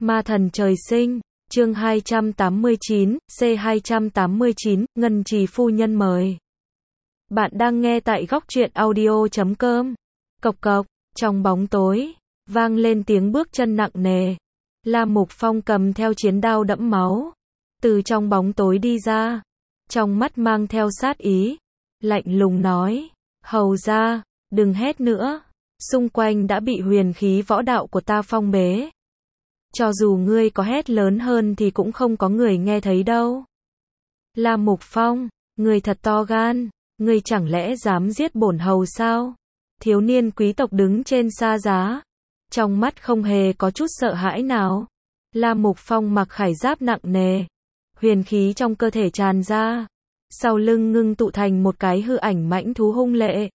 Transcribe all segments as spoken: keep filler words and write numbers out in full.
Ma thần trời sinh, chương hai trăm tám mươi chín, C hai trăm tám mươi chín, Ngân Trì phu nhân mời. Bạn đang nghe tại góc truyện audio chấm com. Cộc cộc, trong bóng tối, vang lên tiếng bước chân nặng nề. La Mục Phong cầm theo chiến đao đẫm máu, từ trong bóng tối đi ra, trong mắt mang theo sát ý, lạnh lùng nói, hầu ra, đừng hét nữa, xung quanh đã bị huyền khí võ đạo của ta phong bế. Cho dù ngươi có hét lớn hơn thì cũng không có người nghe thấy đâu. La Mục Phong, ngươi thật to gan, ngươi chẳng lẽ dám giết bổn hầu sao? Thiếu niên quý tộc đứng trên sa giá, trong mắt không hề có chút sợ hãi nào. La Mục Phong mặc khải giáp nặng nề, huyền khí trong cơ thể tràn ra, sau lưng ngưng tụ thành một cái hư ảnh mãnh thú hung lệ.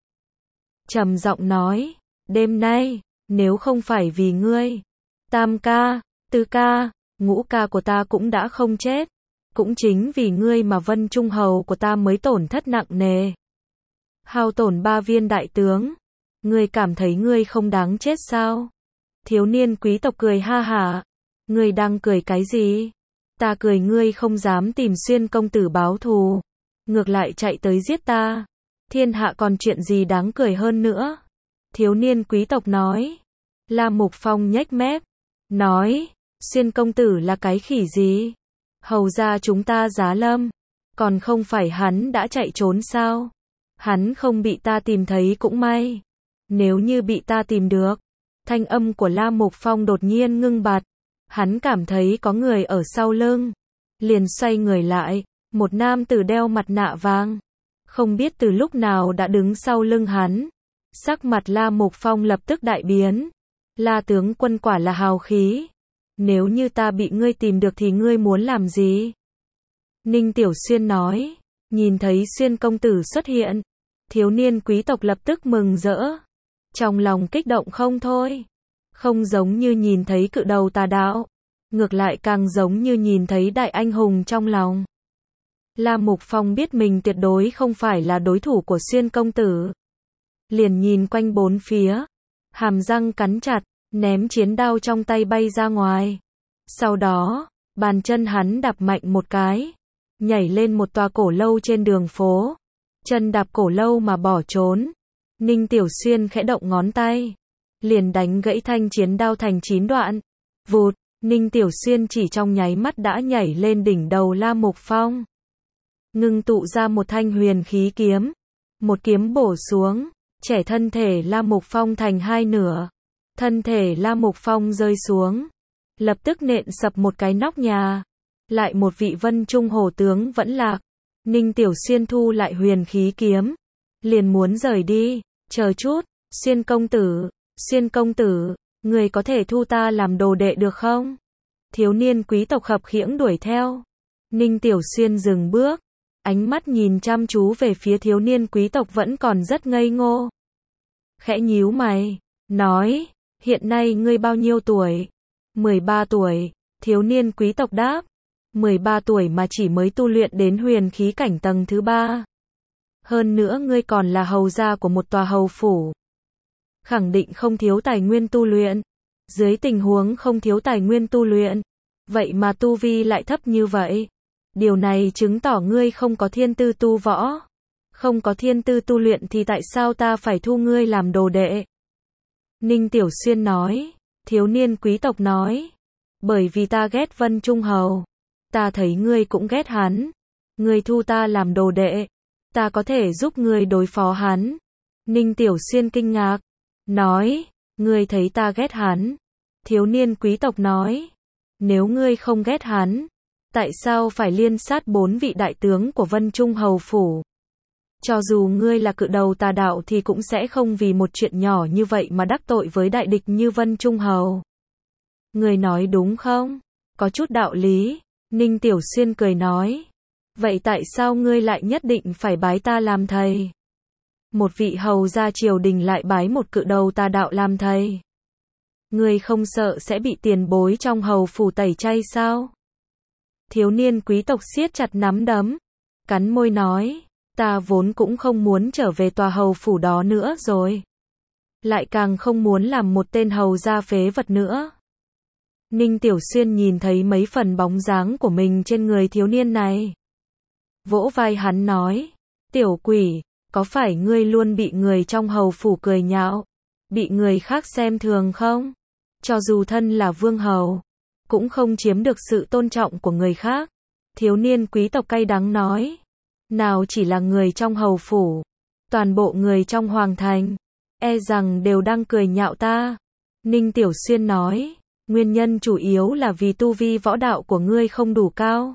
Trầm giọng nói, đêm nay, nếu không phải vì ngươi, tam ca, tư ca, ngũ ca của ta cũng đã không chết. Cũng chính vì ngươi mà Vân Trung hầu của ta mới tổn thất nặng nề. Hao tổn ba viên đại tướng. Ngươi cảm thấy ngươi không đáng chết sao? Thiếu niên quý tộc cười ha hả. Ngươi đang cười cái gì? Ta cười ngươi không dám tìm Xuyên công tử báo thù, ngược lại chạy tới giết ta. Thiên hạ còn chuyện gì đáng cười hơn nữa? Thiếu niên quý tộc nói. La Mục Phong nhếch mép, nói, Xuyên công tử là cái khỉ gì? Hầu ra chúng ta giá lâm, còn không phải hắn đã chạy trốn sao? Hắn không bị ta tìm thấy cũng may. Nếu như bị ta tìm được. Thanh âm của La Mục Phong đột nhiên ngưng bặt. Hắn cảm thấy có người ở sau lưng. Liền xoay người lại, một nam tử đeo mặt nạ vàng, không biết từ lúc nào đã đứng sau lưng hắn. Sắc mặt La Mục Phong lập tức đại biến. La tướng quân quả là hào khí. Nếu như ta bị ngươi tìm được thì ngươi muốn làm gì? Ninh Tiểu Xuyên nói. Nhìn thấy Xuyên công tử xuất hiện, thiếu niên quý tộc lập tức mừng rỡ, trong lòng kích động không thôi. Không giống như nhìn thấy cự đầu tà đạo, ngược lại càng giống như nhìn thấy đại anh hùng trong lòng. La Mục Phong biết mình tuyệt đối không phải là đối thủ của Xuyên công tử. Liền nhìn quanh bốn phía, hàm răng cắn chặt, ném chiến đao trong tay bay ra ngoài. Sau đó, bàn chân hắn đạp mạnh một cái, nhảy lên một tòa cổ lâu trên đường phố. Chân đạp cổ lâu mà bỏ trốn. Ninh Tiểu Xuyên khẽ động ngón tay, liền đánh gãy thanh chiến đao thành chín đoạn. Vụt, Ninh Tiểu Xuyên chỉ trong nháy mắt đã nhảy lên đỉnh đầu La Mục Phong, ngưng tụ ra một thanh huyền khí kiếm. Một kiếm bổ xuống, chẻ thân thể La Mục Phong thành hai nửa. Thân thể La Mục Phong rơi xuống, lập tức nện sập một cái nóc nhà. Lại một vị Vân Trung hổ tướng vẫn lạc. Ninh Tiểu Xuyên thu lại huyền khí kiếm, liền muốn rời đi. Chờ chút, Xuyên công tử, Xuyên công tử, người có thể thu ta làm đồ đệ được không? Thiếu niên quý tộc khập khiễng đuổi theo. Ninh Tiểu Xuyên dừng bước, ánh mắt nhìn chăm chú về phía thiếu niên quý tộc vẫn còn rất ngây ngô. Khẽ nhíu mày, nói, hiện nay ngươi bao nhiêu tuổi? mười ba tuổi, thiếu niên quý tộc đáp. mười ba tuổi mà chỉ mới tu luyện đến huyền khí cảnh tầng thứ ba. Hơn nữa ngươi còn là hầu gia của một tòa hầu phủ. Khẳng định không thiếu tài nguyên tu luyện. Dưới tình huống không thiếu tài nguyên tu luyện, vậy mà tu vi lại thấp như vậy. Điều này chứng tỏ ngươi không có thiên tư tu võ. Không có thiên tư tu luyện thì tại sao ta phải thu ngươi làm đồ đệ? Ninh Tiểu Xuyên nói. Thiếu niên quý tộc nói. Bởi vì ta ghét Vân Trung hầu. Ta thấy ngươi cũng ghét hắn. Ngươi thu ta làm đồ đệ, ta có thể giúp ngươi đối phó hắn. Ninh Tiểu Xuyên kinh ngạc, nói, ngươi thấy ta ghét hắn? Thiếu niên quý tộc nói, nếu ngươi không ghét hắn, tại sao phải liên sát bốn vị đại tướng của Vân Trung hầu phủ? Cho dù ngươi là cự đầu tà đạo thì cũng sẽ không vì một chuyện nhỏ như vậy mà đắc tội với đại địch như Vân Trung hầu. Ngươi nói đúng không? Có chút đạo lý. Ninh Tiểu Xuyên cười nói, vậy tại sao ngươi lại nhất định phải bái ta làm thầy? Một vị hầu gia triều đình lại bái một cự đầu tà đạo làm thầy. Ngươi không sợ sẽ bị tiền bối trong hầu phủ tẩy chay sao? Thiếu niên quý tộc siết chặt nắm đấm, cắn môi nói, ta vốn cũng không muốn trở về tòa hầu phủ đó nữa rồi. Lại càng không muốn làm một tên hầu gia phế vật nữa. Ninh Tiểu Xuyên nhìn thấy mấy phần bóng dáng của mình trên người thiếu niên này. Vỗ vai hắn nói, tiểu quỷ, có phải ngươi luôn bị người trong hầu phủ cười nhạo, bị người khác xem thường không? Cho dù thân là vương hầu, cũng không chiếm được sự tôn trọng của người khác. Thiếu niên quý tộc cay đắng nói, nào chỉ là người trong hầu phủ, toàn bộ người trong hoàng thành, e rằng đều đang cười nhạo ta. Ninh Tiểu Xuyên nói, nguyên nhân chủ yếu là vì tu vi võ đạo của ngươi không đủ cao.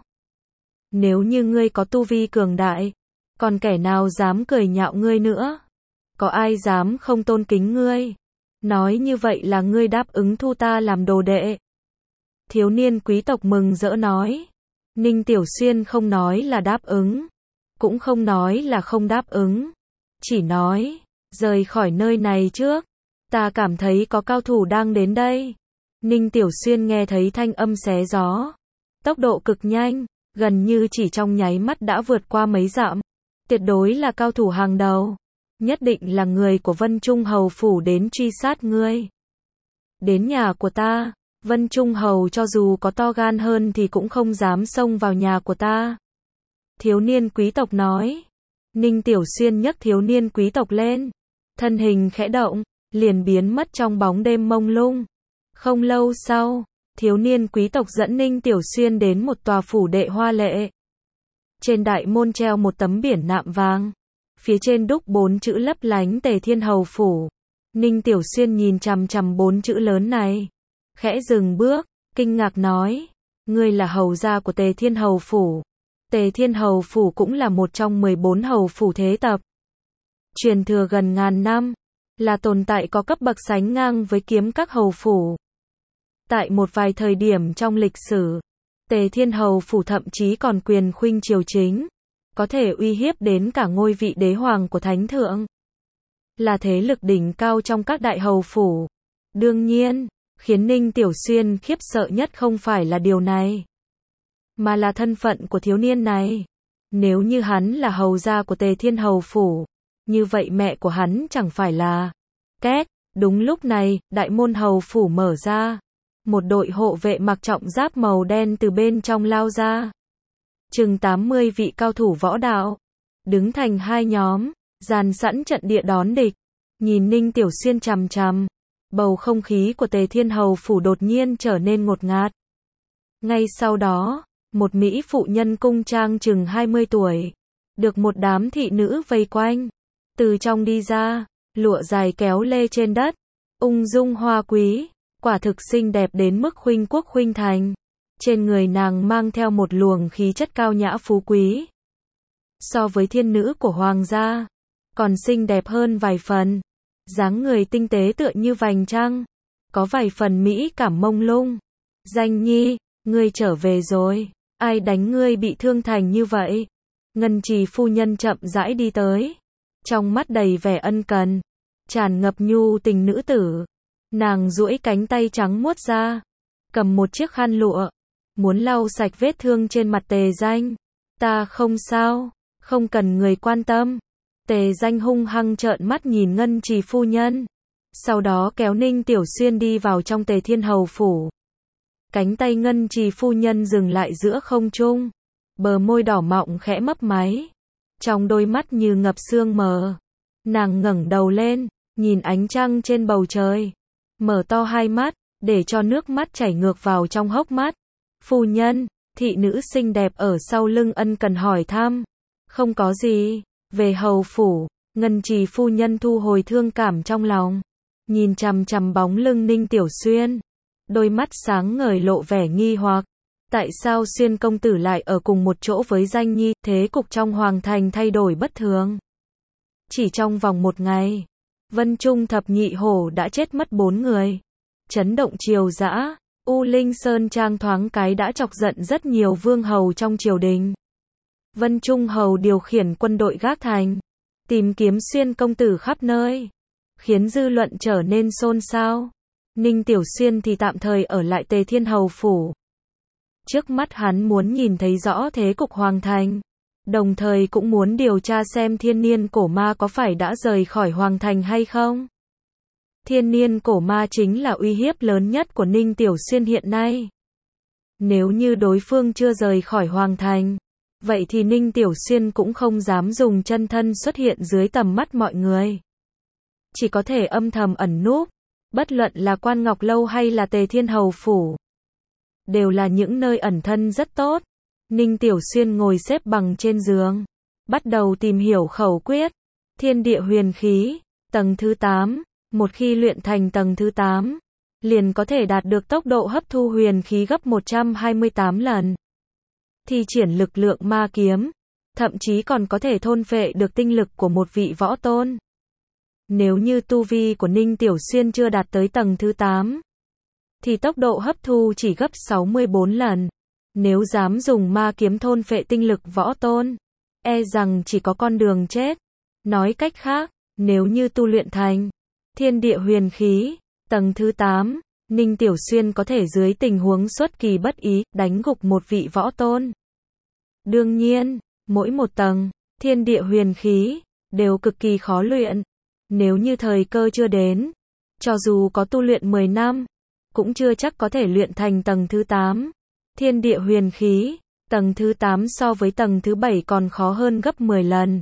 Nếu như ngươi có tu vi cường đại, còn kẻ nào dám cười nhạo ngươi nữa? Có ai dám không tôn kính ngươi? Nói như vậy là ngươi đáp ứng thu ta làm đồ đệ. Thiếu niên quý tộc mừng rỡ nói. Ninh Tiểu Xuyên không nói là đáp ứng, cũng không nói là không đáp ứng, chỉ nói, rời khỏi nơi này trước, ta cảm thấy có cao thủ đang đến đây. Ninh Tiểu Xuyên nghe thấy thanh âm xé gió, tốc độ cực nhanh, gần như chỉ trong nháy mắt đã vượt qua mấy dặm, tuyệt đối là cao thủ hàng đầu, nhất định là người của Vân Trung Hầu phủ đến truy sát ngươi. Đến nhà của ta, Vân Trung Hầu cho dù có to gan hơn thì cũng không dám xông vào nhà của ta. Thiếu niên quý tộc nói. Ninh Tiểu Xuyên nhấc thiếu niên quý tộc lên, thân hình khẽ động, liền biến mất trong bóng đêm mông lung. Không lâu sau, thiếu niên quý tộc dẫn Ninh Tiểu Xuyên đến một tòa phủ đệ hoa lệ. Trên đại môn treo một tấm biển nạm vàng, phía trên đúc bốn chữ lấp lánh Tề Thiên Hầu phủ. Ninh Tiểu Xuyên nhìn chằm chằm bốn chữ lớn này, khẽ dừng bước, kinh ngạc nói, ngươi là hầu gia của Tề Thiên Hầu phủ. Tề Thiên Hầu phủ cũng là một trong mười bốn hầu phủ thế tập, truyền thừa gần ngàn năm, là tồn tại có cấp bậc sánh ngang với kiếm các hầu phủ. Tại một vài thời điểm trong lịch sử, Tề Thiên Hầu phủ thậm chí còn quyền khuynh triều chính, có thể uy hiếp đến cả ngôi vị đế hoàng của thánh thượng. Là thế lực đỉnh cao trong các đại hầu phủ. Đương nhiên, khiến Ninh Tiểu Xuyên khiếp sợ nhất không phải là điều này, mà là thân phận của thiếu niên này. Nếu như hắn là hầu gia của Tề Thiên Hầu phủ, như vậy mẹ của hắn chẳng phải là... Két, đúng lúc này, đại môn hầu phủ mở ra. Một đội hộ vệ mặc trọng giáp màu đen từ bên trong lao ra. Chừng tám mươi vị cao thủ võ đạo, đứng thành hai nhóm, dàn sẵn trận địa đón địch, nhìn Ninh Tiểu Xuyên chằm chằm. Bầu không khí của Tề Thiên Hầu phủ đột nhiên trở nên ngột ngạt. Ngay sau đó, một mỹ phụ nhân cung trang chừng hai mươi tuổi, được một đám thị nữ vây quanh, từ trong đi ra, lụa dài kéo lê trên đất, ung dung hoa quý, quả thực xinh đẹp đến mức khuynh quốc khuynh thành. Trên người nàng mang theo một luồng khí chất cao nhã phú quý. So với thiên nữ của hoàng gia, còn xinh đẹp hơn vài phần. Dáng người tinh tế tựa như vành trăng, có vài phần mỹ cảm mông lung. Danh nhi, ngươi trở về rồi, ai đánh ngươi bị thương thành như vậy? Ngân Trì phu nhân chậm rãi đi tới, trong mắt đầy vẻ ân cần, tràn ngập nhu tình nữ tử. Nàng duỗi cánh tay trắng muốt ra, cầm một chiếc khăn lụa, muốn lau sạch vết thương trên mặt Tề Danh. Ta không sao, không cần người quan tâm. Tề Danh hung hăng trợn mắt nhìn Ngân Trì phu nhân, sau đó kéo Ninh Tiểu Xuyên đi vào trong Tề Thiên Hầu phủ. Cánh tay Ngân Trì phu nhân dừng lại giữa không trung, bờ môi đỏ mọng khẽ mấp máy, trong đôi mắt như ngập sương mờ. Nàng ngẩng đầu lên, nhìn ánh trăng trên bầu trời, mở to hai mắt, để cho nước mắt chảy ngược vào trong hốc mắt. Phu nhân, thị nữ xinh đẹp ở sau lưng ân cần hỏi thăm. Không có gì. Về hầu phủ, Ngân Trì phu nhân thu hồi thương cảm trong lòng, nhìn chằm chằm bóng lưng Ninh Tiểu Xuyên, đôi mắt sáng ngời lộ vẻ nghi hoặc. Tại sao Xuyên công tử lại ở cùng một chỗ với Danh nhi? Thế cục trong hoàng thành thay đổi bất thường. Chỉ trong vòng một ngày, Vân Trung thập nhị hổ đã chết mất bốn người. Chấn động triều dã, U Linh Sơn Trang thoáng cái đã chọc giận rất nhiều vương hầu trong triều đình. Vân Trung Hầu điều khiển quân đội gác thành, tìm kiếm Xuyên công tử khắp nơi, khiến dư luận trở nên xôn xao. Ninh Tiểu Xuyên thì tạm thời ở lại Tề Thiên Hầu phủ. Trước mắt hắn muốn nhìn thấy rõ thế cục hoàng thành, đồng thời cũng muốn điều tra xem thiên niên cổ ma có phải đã rời khỏi hoàng thành hay không. Thiên niên cổ ma chính là uy hiếp lớn nhất của Ninh Tiểu Xuyên hiện nay. Nếu như đối phương chưa rời khỏi Hoàng Thành, vậy thì Ninh Tiểu Xuyên cũng không dám dùng chân thân xuất hiện dưới tầm mắt mọi người. Chỉ có thể âm thầm ẩn núp, bất luận là Quan Ngọc Lâu hay là Tề Thiên Hầu Phủ. Đều là những nơi ẩn thân rất tốt. Ninh Tiểu Xuyên ngồi xếp bằng trên giường, bắt đầu tìm hiểu khẩu quyết. Thiên địa huyền khí, tầng thứ tám. Một khi luyện thành tầng thứ tám, liền có thể đạt được tốc độ hấp thu huyền khí gấp một trăm hai mươi tám lần. Thi triển lực lượng ma kiếm, thậm chí còn có thể thôn phệ được tinh lực của một vị võ tôn. Nếu như tu vi của Ninh Tiểu Xuyên chưa đạt tới tầng thứ tám, thì tốc độ hấp thu chỉ gấp sáu mươi bốn lần. Nếu dám dùng ma kiếm thôn phệ tinh lực võ tôn, e rằng chỉ có con đường chết. Nói cách khác, nếu như tu luyện thành thiên địa huyền khí, tầng thứ tám, Ninh Tiểu Xuyên có thể dưới tình huống xuất kỳ bất ý, đánh gục một vị võ tôn. Đương nhiên, mỗi một tầng, thiên địa huyền khí, đều cực kỳ khó luyện. Nếu như thời cơ chưa đến, cho dù có tu luyện mười năm, cũng chưa chắc có thể luyện thành tầng thứ tám. Thiên địa huyền khí, tầng thứ tám so với tầng thứ bảy còn khó hơn gấp mười lần.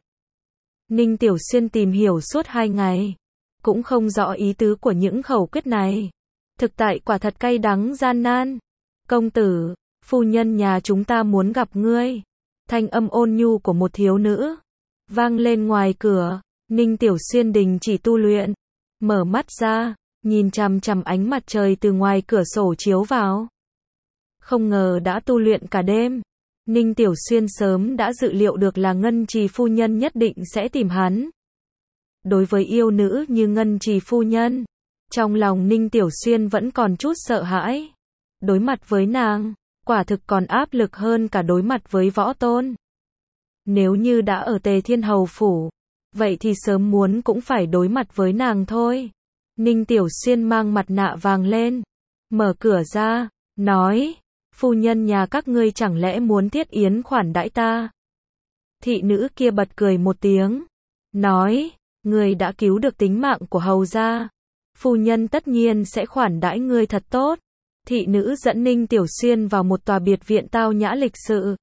Ninh Tiểu Xuyên tìm hiểu suốt hai ngày, cũng không rõ ý tứ của những khẩu quyết này. Thực tại quả thật cay đắng gian nan. Công tử, phu nhân nhà chúng ta muốn gặp ngươi. Thanh âm ôn nhu của một thiếu nữ vang lên ngoài cửa. Ninh Tiểu Xuyên đình chỉ tu luyện, mở mắt ra, nhìn chằm chằm ánh mặt trời từ ngoài cửa sổ chiếu vào. Không ngờ đã tu luyện cả đêm. Ninh Tiểu Xuyên sớm đã dự liệu được là Ngân Trì phu nhân nhất định sẽ tìm hắn. Đối với yêu nữ như Ngân Trì phu nhân, trong lòng Ninh Tiểu Xuyên vẫn còn chút sợ hãi. Đối mặt với nàng, quả thực còn áp lực hơn cả đối mặt với võ tôn. Nếu như đã ở Tề Thiên Hầu Phủ, vậy thì sớm muốn cũng phải đối mặt với nàng thôi. Ninh Tiểu Xuyên mang mặt nạ vàng lên, mở cửa ra, nói, phu nhân nhà các ngươi chẳng lẽ muốn thiết yến khoản đãi ta? Thị nữ kia bật cười một tiếng, nói, ngươi đã cứu được tính mạng của hầu gia, phu nhân tất nhiên sẽ khoản đãi ngươi thật tốt. Thị nữ dẫn Ninh Tiểu Xuyên vào một tòa biệt viện tao nhã lịch sự.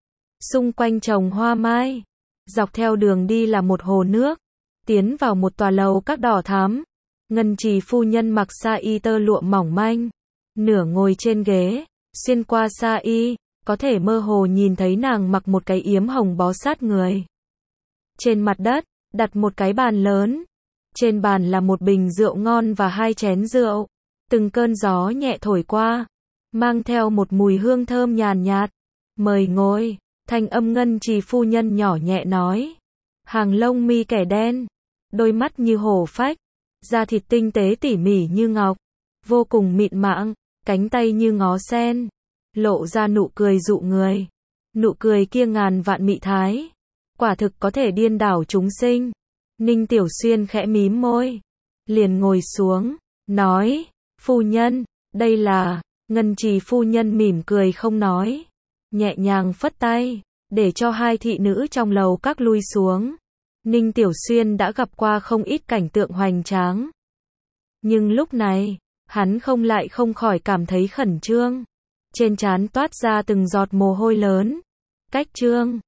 Xung quanh trồng hoa mai, dọc theo đường đi là một hồ nước, tiến vào một tòa lầu các đỏ thắm. Ngân Trì phu nhân mặc sa y tơ lụa mỏng manh, nửa ngồi trên ghế, xuyên qua sa y, có thể mơ hồ nhìn thấy nàng mặc một cái yếm hồng bó sát người. Trên mặt đất, đặt một cái bàn lớn, trên bàn là một bình rượu ngon và hai chén rượu. Từng cơn gió nhẹ thổi qua, mang theo một mùi hương thơm nhàn nhạt. Mời ngồi, thanh âm Ngân Trì phu nhân nhỏ nhẹ nói. Hàng lông mi kẻ đen, đôi mắt như hổ phách, da thịt tinh tế tỉ mỉ như ngọc, vô cùng mịn màng, cánh tay như ngó sen, lộ ra nụ cười dụ người. Nụ cười kia ngàn vạn mị thái, quả thực có thể điên đảo chúng sinh. Ninh Tiểu Xuyên khẽ mím môi, liền ngồi xuống, nói, phu nhân, đây là, Ngân Trì phu nhân mỉm cười không nói, nhẹ nhàng phất tay, để cho hai thị nữ trong lầu các lui xuống. Ninh Tiểu Xuyên đã gặp qua không ít cảnh tượng hoành tráng. Nhưng lúc này, hắn không lại không khỏi cảm thấy khẩn trương. Trên trán toát ra từng giọt mồ hôi lớn. Cách trương,